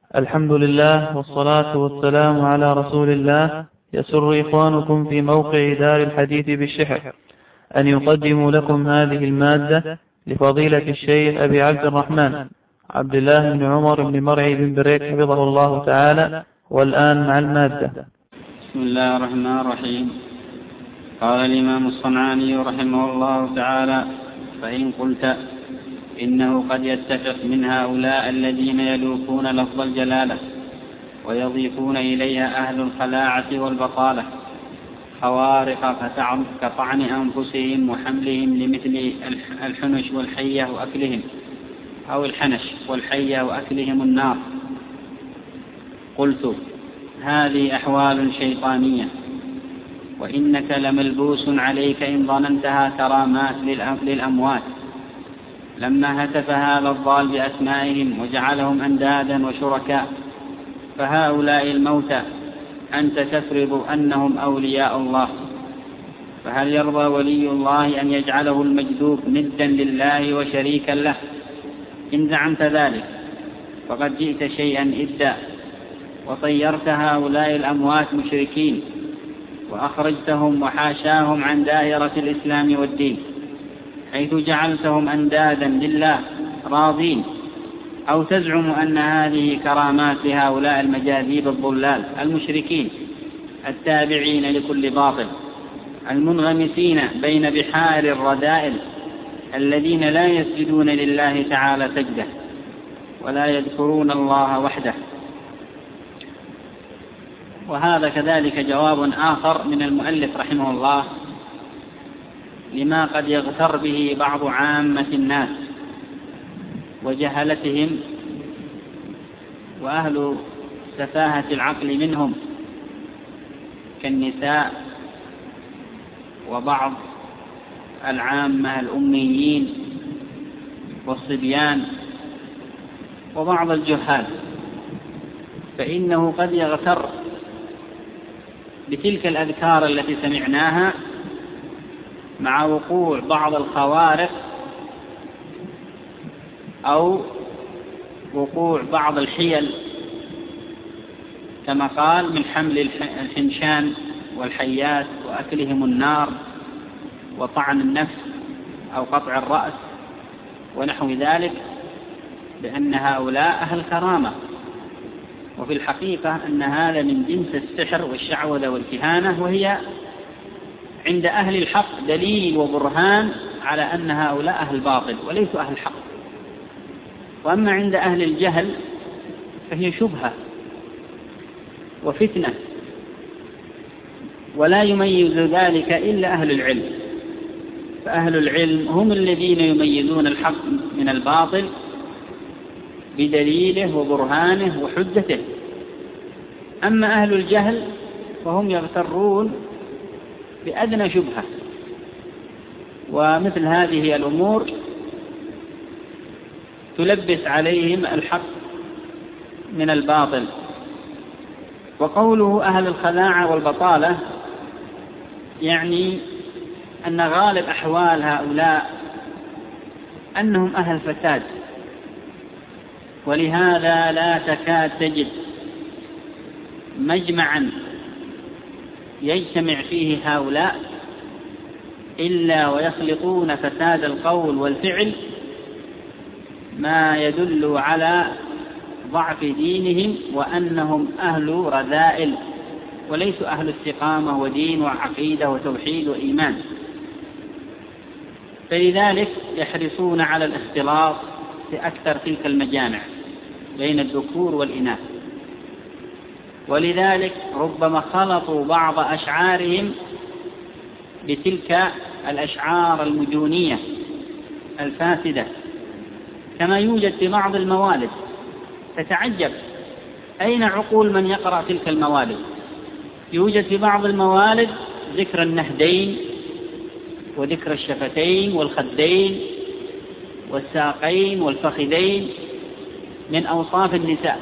الحمد لله والصلاة والسلام على رسول الله. يسر إخوانكم في موقع دار الحديث بالشحر أن يقدموا لكم هذه المادة لفضيلة الشيخ أبي عبد الرحمن عبد الله بن عمر بن مرعي بن بريك حفظه الله تعالى. والآن مع المادة. بسم الله الرحمن الرحيم. قال الإمام الصنعاني رحمه الله تعالى: فإن قلت إنه قد يتفق من هؤلاء الذين يلوكون لفظ الجلالة ويضيفون إليها أهل الخلاعة والبطالة خوارق كطعن أنفسهم وحملهم لمثل الحنش والحية وأكلهم أو الحنش والحية وأكلهم النار، قلت: هذه أحوال شيطانية، وإنك لملبوس عليك إن ظننتها كرامات للأموات. لما هتف هذا الضال بأسمائهم وجعلهم أندادا وشركاء، فهؤلاء الموتى أنت تفرض أنهم أولياء الله، فهل يرضى ولي الله أن يجعله المجذوب ندا لله وشريكا له؟ إن زعمت ذلك فقد جئت شيئا إدا، وطيرت هؤلاء الأموات مشركين وأخرجتهم وحاشاهم عن دائرة الإسلام والدين، حيث جعلتهم أندادا لله راضين. أو تزعم أن هذه كرامات لهؤلاء المجاذيب الضلال المشركين التابعين لكل باطل المنغمسين بين بحار الرذائل، الذين لا يسجدون لله تعالى سجدة ولا يذكرون الله وحده. وهذا كذلك جواب آخر من المؤلف رحمه الله لما قد يغتر به بعض عامة الناس وجهلتهم وأهل سفاهة العقل منهم كالنساء وبعض العامة الأميين والصبيان وبعض الجهال، فإنه قد يغتر بتلك الأذكار التي سمعناها مع وقوع بعض الخوارق أو وقوع بعض الحيل، كما قال: من حمل الحنشان والحيات وأكلهم النار وطعن النفس أو قطع الرأس ونحو ذلك، بأن هؤلاء أهل كرامة. وفي الحقيقة أن هذا من جنس السحر والشعوذة والكهانة، وهي عند أهل الحق دليل وبرهان على أن هؤلاء أهل باطل وليسوا أهل حق. وأما عند أهل الجهل فهي شبهة وفتنة، ولا يميز ذلك إلا أهل العلم، فأهل العلم هم الذين يميزون الحق من الباطل بدليله وبرهانه وحجته. أما أهل الجهل فهم يغترون بأدنى شبهة، ومثل هذه الأمور تلبس عليهم الحق من الباطل. وقوله أهل الخلاعة والبطالة يعني أن غالب أحوال هؤلاء أنهم أهل فساد، ولهذا لا تكاد تجد مجمعا يجتمع فيه هؤلاء إلا ويخلطون فساد القول والفعل ما يدل على ضعف دينهم وأنهم أهل رذائل وليسوا أهل استقامة ودين وعقيدة وتوحيد وإيمان. فلذلك يحرصون على الاختلاط في أكثر تلك المجامع بين الذكور والإناث، ولذلك ربما خلطوا بعض أشعارهم بتلك الأشعار المجونية الفاسدة، كما يوجد في بعض الموالد. تتعجب أين عقول من يقرأ تلك الموالد؟ يوجد في بعض الموالد ذكر النهدين وذكر الشفتين والخدين والساقين والفخذين من أوصاف النساء،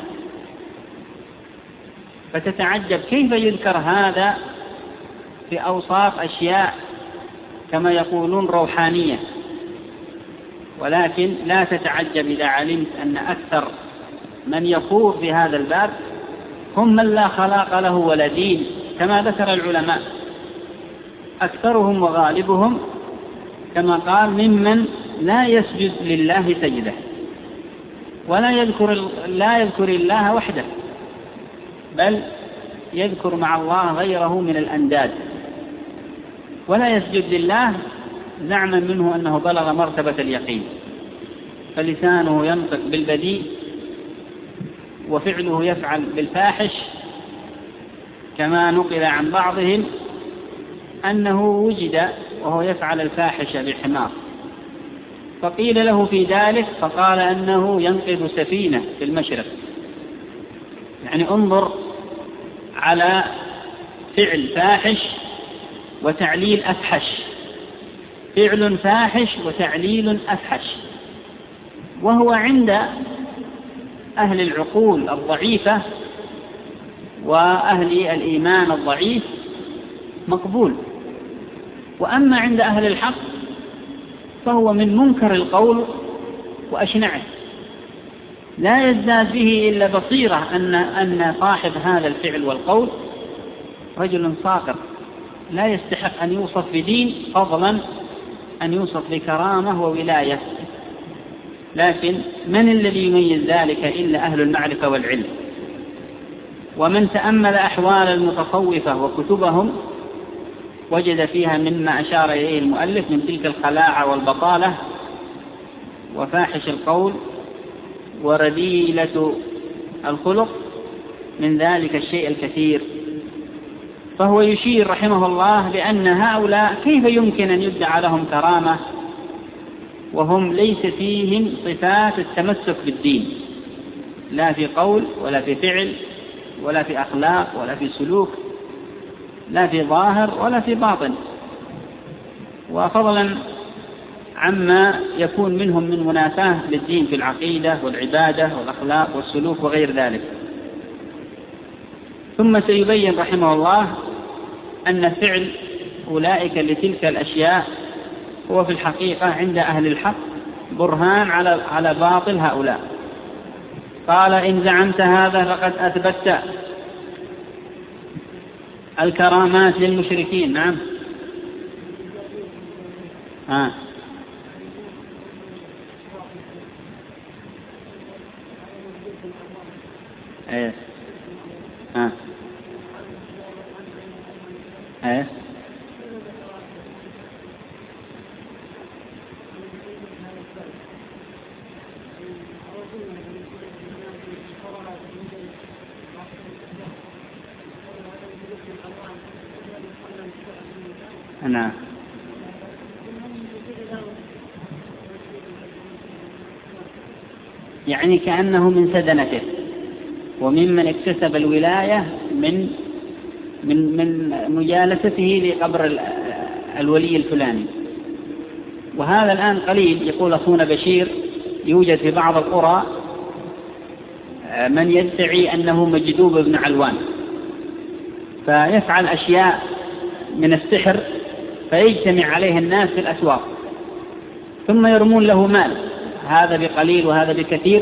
فتتعجب كيف يذكر هذا في أوصاف أشياء كما يقولون روحانية. ولكن لا تتعجب إذا علمت أن أكثر من يخوض في هذا الباب هم من لا خلاق له ولا دين، كما ذكر العلماء أكثرهم وغالبهم كما قال ممن لا يسجد لله سجدة ولا يذكر الله وحده، بل يذكر مع الله غيره من الأنداد، ولا يسجد لله زعما منه أنه بلغ مرتبة اليقين، فلسانه ينطق بالبذيء وفعله يفعل بالفاحش، كما نقل عن بعضهم أنه وجد وهو يفعل الفاحش بالحمار، فقيل له في ذلك فقال أنه ينقذ سفينة في المشرق. يعني انظر على فعل فاحش وتعليل أفحش، فعل فاحش وتعليل أفحش، وهو عند أهل العقول الضعيفة وأهل الإيمان الضعيف مقبول، وأما عند أهل الحق فهو من منكر القول وأشنعه، لا يزداد به إلا بصيرة أن صاحب هذا الفعل والقول رجل ساقط لا يستحق أن يوصف بدين، فضلا أن يوصف بكرامة وولاية. لكن من الذي يميز ذلك إلا أهل المعرفة والعلم؟ ومن تأمل أحوال المتصوفة وكتبهم وجد فيها مما أشار إليه المؤلف من تلك الخلاعة والبطالة وفاحش القول ورذيلة الخلق، من ذلك الشيء الكثير. فهو يشير رحمه الله بأن هؤلاء كيف يمكن أن يدعى لهم كرامة وهم ليس فيهم صفات التمسك بالدين، لا في قول ولا في فعل ولا في أخلاق ولا في سلوك، لا في ظاهر ولا في باطن، وفضلا عما يكون منهم من منافاة للدين في العقيدة والعبادة والأخلاق والسلوك وغير ذلك. ثم سيبين رحمه الله أن فعل أولئك لتلك الأشياء هو في الحقيقة عند أهل الحق برهان على باطل هؤلاء. قال: إن زعمت هذا فقد أثبت الكرامات للمشركين. نعم. نعم. يعني كأنه من سدنته وممن اكتسب الولاية من مجالسته لقبر الولي الفلاني. وهذا الآن قليل. يقول أخونا بشير يوجد في بعض القرى من يدعي أنه مجذوب بن علوان، فيفعل أشياء من السحر فيجتمع عليه الناس في الأسواق، ثم يرمون له مال، هذا بقليل وهذا بكثير.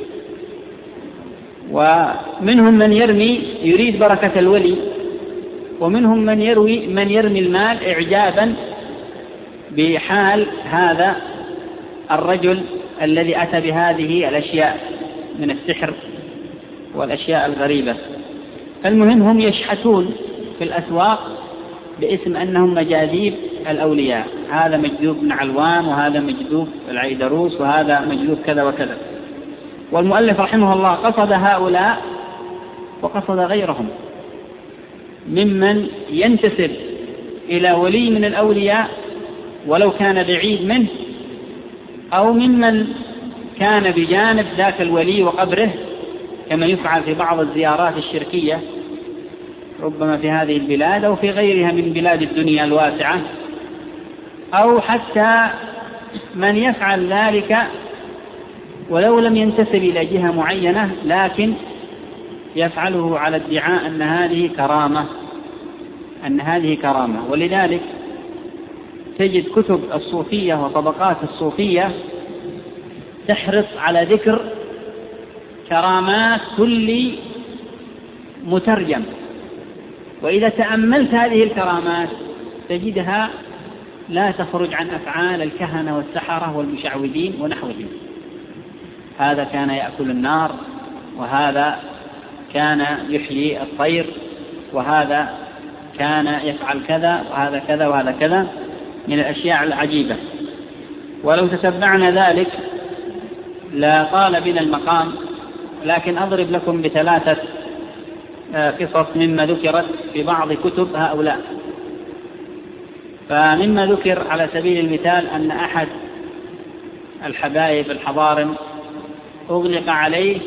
ومنهم من يريد بركة الولي، ومنهم من يرمي المال إعجابا بحال هذا الرجل الذي أتى بهذه الأشياء من السحر والأشياء الغريبة. المهم هم يشحتون في الأسواق باسم أنهم مجاذيب الأولياء، هذا مجذوب بن علوان وهذا مجذوب العيدروس وهذا مجذوب كذا وكذا. والمؤلف رحمه الله قصد هؤلاء وقصد غيرهم ممن ينتسب إلى ولي من الأولياء ولو كان بعيد منه، أو ممن كان بجانب ذاك الولي وقبره، كما يفعل في بعض الزيارات الشركية ربما في هذه البلاد أو في غيرها من بلاد الدنيا الواسعة، أو حتى من يفعل ذلك ولو لم ينتسب إلى جهة معينة، لكن يفعله على ادعاء أن هذه كرامة. ولذلك تجد كتب الصوفية وطبقات الصوفية تحرص على ذكر كرامات كل مترجم، وإذا تأملت هذه الكرامات تجدها لا تخرج عن أفعال الكهنة والسحرة والمشعوذين ونحوهم. هذا كان يأكل النار، وهذا كان يحيي الطير، وهذا كان يفعل كذا، وهذا كذا، وهذا كذا من الأشياء العجيبة. ولو تتبعنا ذلك لا طال بنا المقام، لكن أضرب لكم بثلاثة قصص مما ذكرت في بعض كتب هؤلاء. فمما ذكر على سبيل المثال أن أحد الحبايب الحضارم أغلق عليه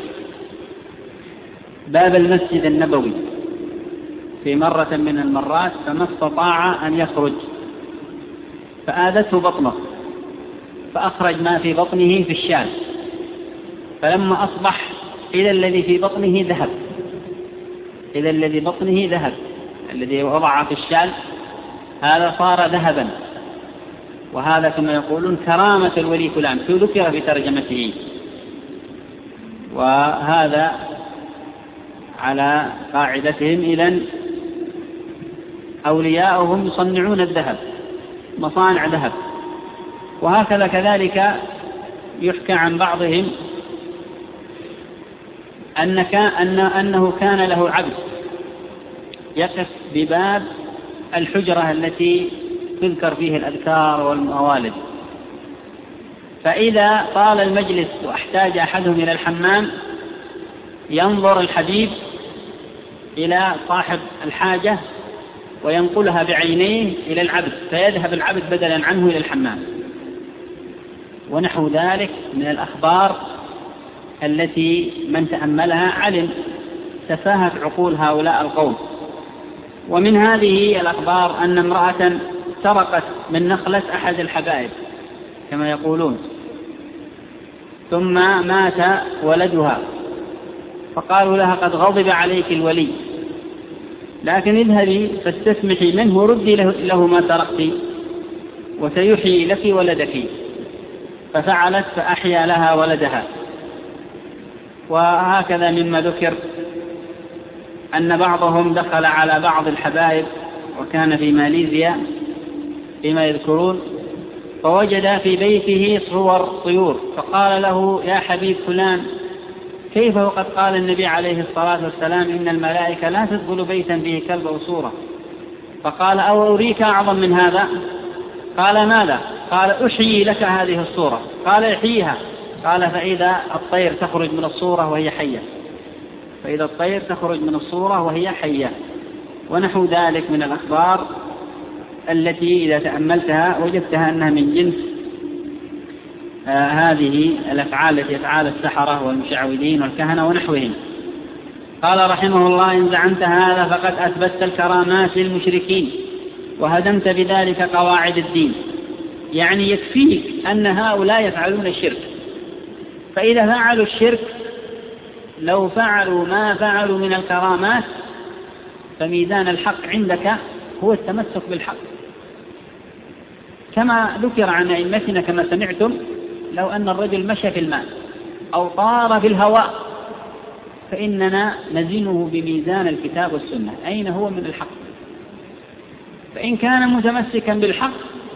باب المسجد النبوي في مرة من المرات، فما استطاع أن يخرج، فآذته بطنه، فأخرج ما في بطنه في الشال، فلما أصبح إلى الذي في بطنه ذهب، إلى الذي بطنه ذهب، الذي وضع في الشال هذا صار ذهبا. وهذا كما يقولون كرامة الولي فلان، ذكر في ترجمته. وهذا على قاعدتهم إذن أولياؤهم يصنعون الذهب، مصانع ذهب. وهكذا كذلك يحكى عن بعضهم أنه كان له عبد يقف بباب الحجرة التي تذكر فيه الأذكار والموالد، فإذا طال المجلس واحتاج أحدهم إلى الحمام ينظر الحبيب إلى صاحب الحاجة وينقلها بعينيه إلى العبد، فيذهب العبد بدلا عنه إلى الحمام. ونحو ذلك من الأخبار التي من تأملها علم تفاهة عقول هؤلاء القوم. ومن هذه الأخبار أن امرأة سرقت من نخلة أحد الحبائب كما يقولون، ثم مات ولدها، فقالوا لها قد غضب عليك الولي، لكن اذهبي فاستسمحي منه وردي له ما سرقتي وسيحيي لك ولدك. ففعلت فأحيا لها ولدها. وهكذا مما ذكر أن بعضهم دخل على بعض الحبائب وكان في ماليزيا فيما يذكرون، فوجد في بيته صور طيور، فقال له يا حبيب فلان كيف وقد قال النبي عليه الصلاة والسلام إن الملائكة لا تدخل بيتا فيه كلب أو صورة. فقال أو أريك أعظم من هذا؟ قال ماذا؟ قال أحيي لك هذه الصورة. قال احييها. قال فإذا الطير تخرج من الصورة وهي حية، فإذا الطير تخرج من الصورة وهي حية. ونحو ذلك من الأخبار التي إذا تأملتها وجدتها أنها من جنس هذه الأفعال التي يفعل السحرة والمشعوذين والكهنة ونحوهم. قال رحمه الله إن زعمت هذا فقد أثبتت الكرامات للمشركين وهدمت بذلك قواعد الدين. يعني يكفيك أن هؤلاء يفعلون الشرك، فإذا فعلوا الشرك لو فعلوا ما فعلوا من الكرامات فميزان الحق عندك هو التمسك بالحق. كما ذكر عن أئمتنا كما سمعتم لو أن الرجل مشى في الماء أو طار في الهواء فإننا نزنه بميزان الكتاب والسنة أين هو من الحق. فإن كان متمسكا بالحق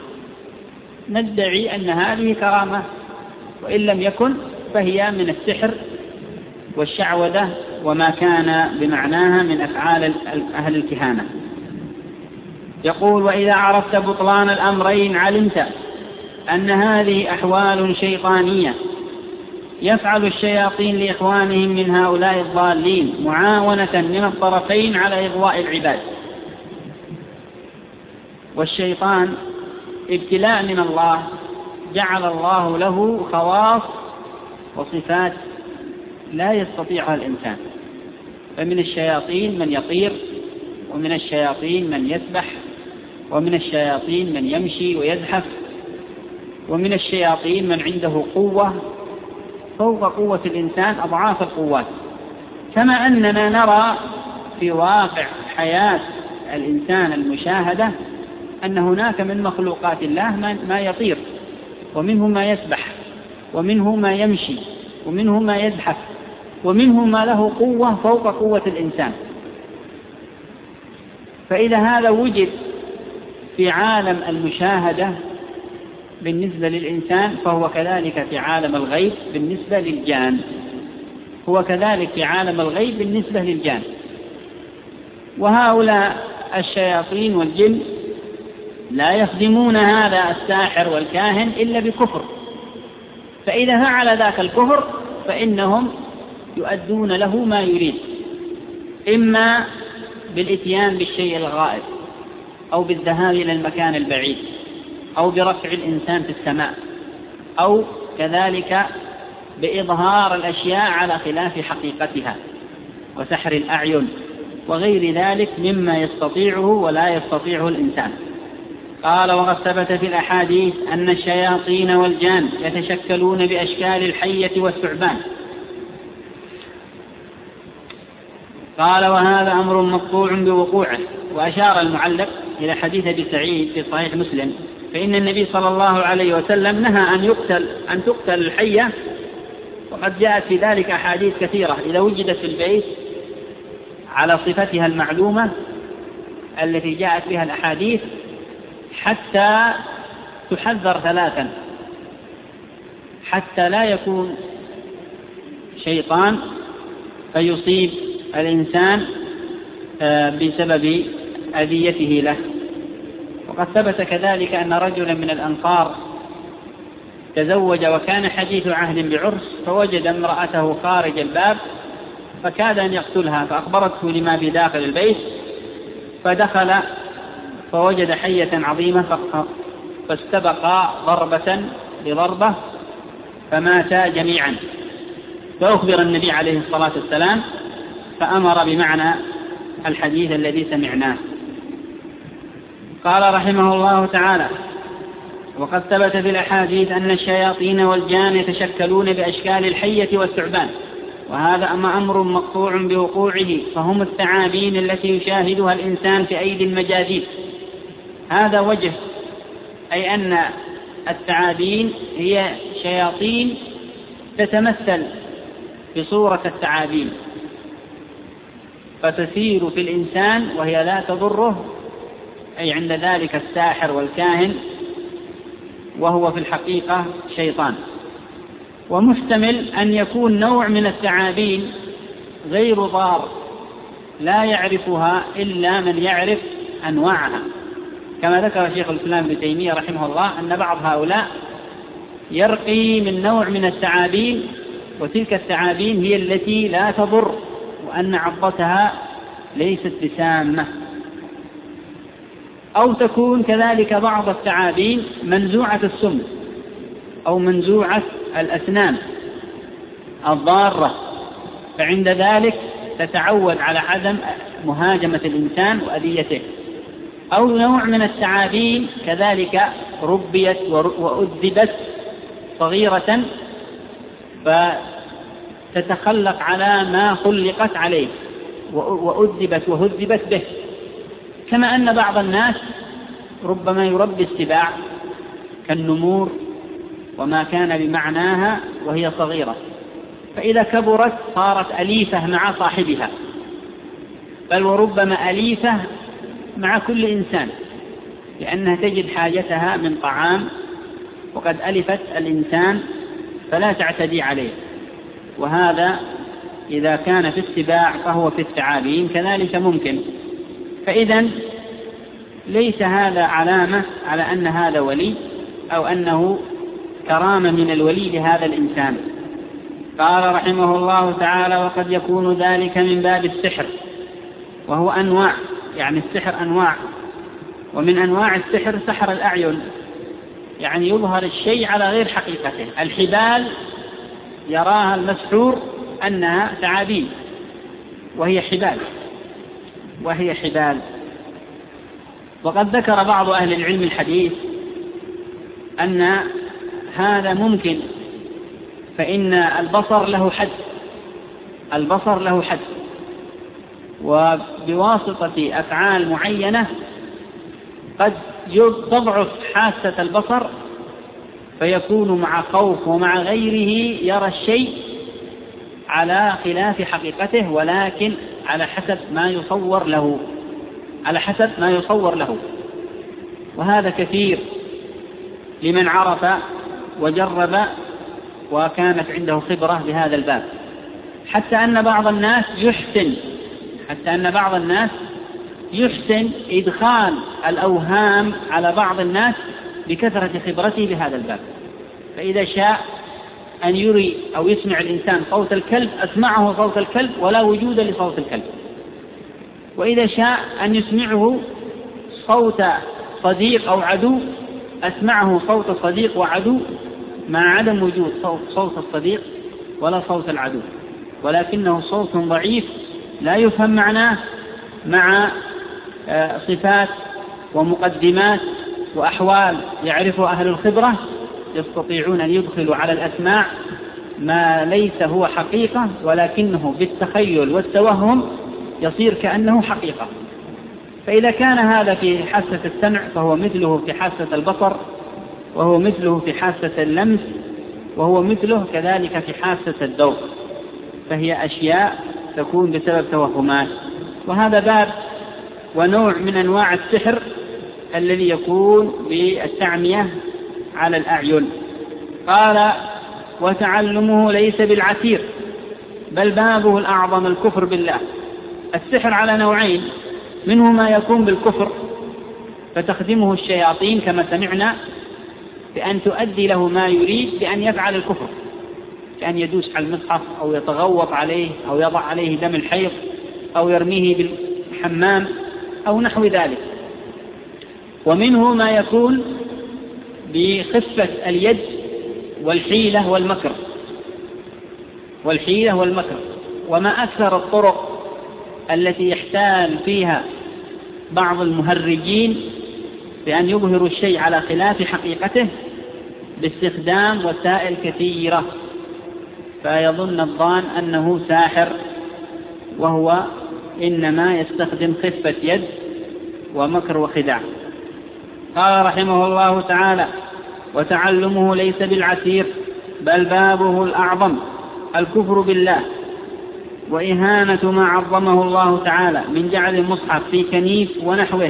ندعي أن هذه كرامة، وإن لم يكن فهي من السحر والشعوذة وما كان بمعناها من أفعال أهل الكهانة. يقول وإذا عرفت بطلان الأمرين علمت أن هذه أحوال شيطانية يفعل الشياطين لإخوانهم من هؤلاء الضالين معاونة من الطرفين على إغواء العباد. والشيطان ابتلاء من الله جعل الله له خواص وصفات لا يستطيعها الإنسان. فمن الشياطين من يطير، ومن الشياطين من يسبح، ومن الشياطين من يمشي ويزحف، ومن الشياطين من عنده قوة فوق قوة الإنسان أضعاف القوات. كما أننا نرى في واقع حياة الإنسان المشاهدة أن هناك من مخلوقات الله ما يطير، ومنه ما يسبح، ومنه ما يمشي، ومنه ما يزحف، ومنهم ما له قوة فوق قوة الإنسان. فإذا هذا وجد في عالم المشاهدة بالنسبة للإنسان، فهو كذلك في عالم الغيب بالنسبة للجان، هو كذلك في عالم الغيب بالنسبة للجان. وهؤلاء الشياطين والجن لا يخدمون هذا الساحر والكاهن إلا بكفر، فإذا فعل ذاك الكفر فإنهم يؤدون له ما يريد، إما بالإتيان بالشيء الغائب، أو بالذهاب إلى المكان البعيد، أو برفع الإنسان في السماء، أو كذلك بإظهار الأشياء على خلاف حقيقتها، وسحر الأعين وغير ذلك مما يستطيعه ولا يستطيعه الإنسان. قال: وقد ثبت في الأحاديث أن الشياطين والجان يتشكلون بأشكال الحية والثعبان. قال: وهذا أمر مقطوع بوقوعه. وأشار المعلق إلى حديث أبي سعيد في صحيح مسلم، فإن النبي صلى الله عليه وسلم نهى أن تقتل الحية، وقد جاءت في ذلك أحاديث كثيرة إذا وجدت في البيت على صفتها المعلومة التي جاءت بها الأحاديث، حتى تحذر ثلاثا، حتى لا يكون شيطان فيصيب الإنسان بسبب أذيته له. وقد ثبت كذلك أن رجلا من الأنصار تزوج وكان حديث عهد بعرس، فوجد امرأته خارج الباب فكاد أن يقتلها، فأخبرته لما في داخل البيت، فدخل فوجد حية عظيمة فاستبقا ضربة بضربة فماتا جميعا. فأخبر النبي عليه الصلاة والسلام فأمر بمعنى الحديث الذي سمعناه. قال رحمه الله تعالى: وقد ثبت في الأحاديث أن الشياطين والجان يتشكلون بأشكال الحية والثعبان، وهذا أمر مقطوع بوقوعه، فهم الثعابين التي يشاهدها الإنسان في أيدي المجاذيب. هذا وجه، أي أن الثعابين هي شياطين تتمثل بصورة الثعابين فتسير في الإنسان وهي لا تضره، أي عند ذلك الساحر والكاهن، وهو في الحقيقة شيطان. ومحتمل أن يكون نوع من الثعابين غير ضار لا يعرفها إلا من يعرف أنواعها، كما ذكر شيخ الإسلام ابن تيمية رحمه الله أن بعض هؤلاء يرقي من نوع من الثعابين، وتلك الثعابين هي التي لا تضر، وأن عضتها ليست بسامة. أو تكون كذلك بعض الثعابين منزوعة السم أو منزوعة الأسنان الضارة، فعند ذلك تتعود على عدم مهاجمة الإنسان وأذيته. أو نوع من الثعابين كذلك ربيت وأدبت صغيرة فتتخلق على ما خلقت عليه وأدبت وهذبت به، كما أن بعض الناس ربما يربي السباع كالنمور وما كان بمعناها وهي صغيرة، فإذا كبرت صارت أليفة مع صاحبها، بل وربما أليفة مع كل إنسان، لأنها تجد حاجتها من طعام وقد ألفت الإنسان فلا تعتدي عليه. وهذا إذا كان في السباع فهو في الثعابين كذلك ممكن. فإذا ليس هذا علامة على أن هذا ولي أو أنه كرامة من الولي لهذا الإنسان. قال رحمه الله تعالى: وقد يكون ذلك من باب السحر، وهو أنواع، يعني السحر أنواع، ومن أنواع السحر سحر الأعين، يعني يظهر الشيء على غير حقيقته. الحبال يراها المسحور أنها ثعابين وهي حبال. وقد ذكر بعض أهل العلم الحديث أن هذا ممكن، فإن البصر له حد، وبواسطة أفعال معينة قد تضعف حاسة البصر، فيكون مع خوف ومع غيره يرى الشيء على خلاف حقيقته، ولكن على حسب ما يصور له، وهذا كثير لمن عرف وجرب وكانت عنده خبرة بهذا الباب، حتى أن بعض الناس يحسن إدخال الأوهام على بعض الناس بكثرة خبرته بهذا الباب. فإذا شاء أن يري أو يسمع الإنسان صوت الكلب أسمعه صوت الكلب ولا وجود لصوت الكلب، وإذا شاء أن يسمعه صوت صديق أو عدو أسمعه صوت صديق وعدو مع عدم وجود صوت الصديق ولا صوت العدو، ولكنه صوت ضعيف لا يفهم معناه، مع صفات ومقدمات وأحوال يعرفها أهل الخبرة، يستطيعون أن يدخلوا على الأسماع ما ليس هو حقيقة، ولكنه بالتخيل والتوهم يصير كأنه حقيقة. فإذا كان هذا في حاسة السمع فهو مثله في حاسة البصر، وهو مثله في حاسة اللمس، وهو مثله كذلك في حاسة الذوق، فهي أشياء تكون بسبب توهمات. وهذا باب ونوع من أنواع السحر الذي يكون بالتعمية على الأعين. قال: وتعلمه ليس بالعسير بل بابه الأعظم الكفر بالله. السحر على نوعين، منه ما يكون بالكفر فتخدمه الشياطين كما سمعنا بأن تؤدي له ما يريد بأن يفعل الكفر، كأن يدوس على المصحف أو يتغوط عليه أو يضع عليه دم الحيض أو يرميه بالحمام أو نحو ذلك. ومنه ما يكون بخفة اليد والحيلة والمكر. وما أكثر الطرق التي يحتال فيها بعض المهرجين بأن يظهروا الشيء على خلاف حقيقته باستخدام وسائل كثيرة، فيظن الظان أنه ساحر وهو إنما يستخدم خفة يد ومكر وخداع. قال رحمه الله تعالى: وتعلمه ليس بالعسير بل بابه الأعظم الكفر بالله وإهانة ما عظمه الله تعالى من جعل المصحف في كنيف ونحوه.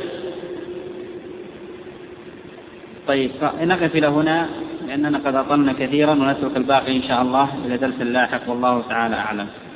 طيب نقف إلى هنا لأننا قد أطلنا كثيرا، ونترك الباقي إن شاء الله إلى درس لاحق، والله تعالى أعلم.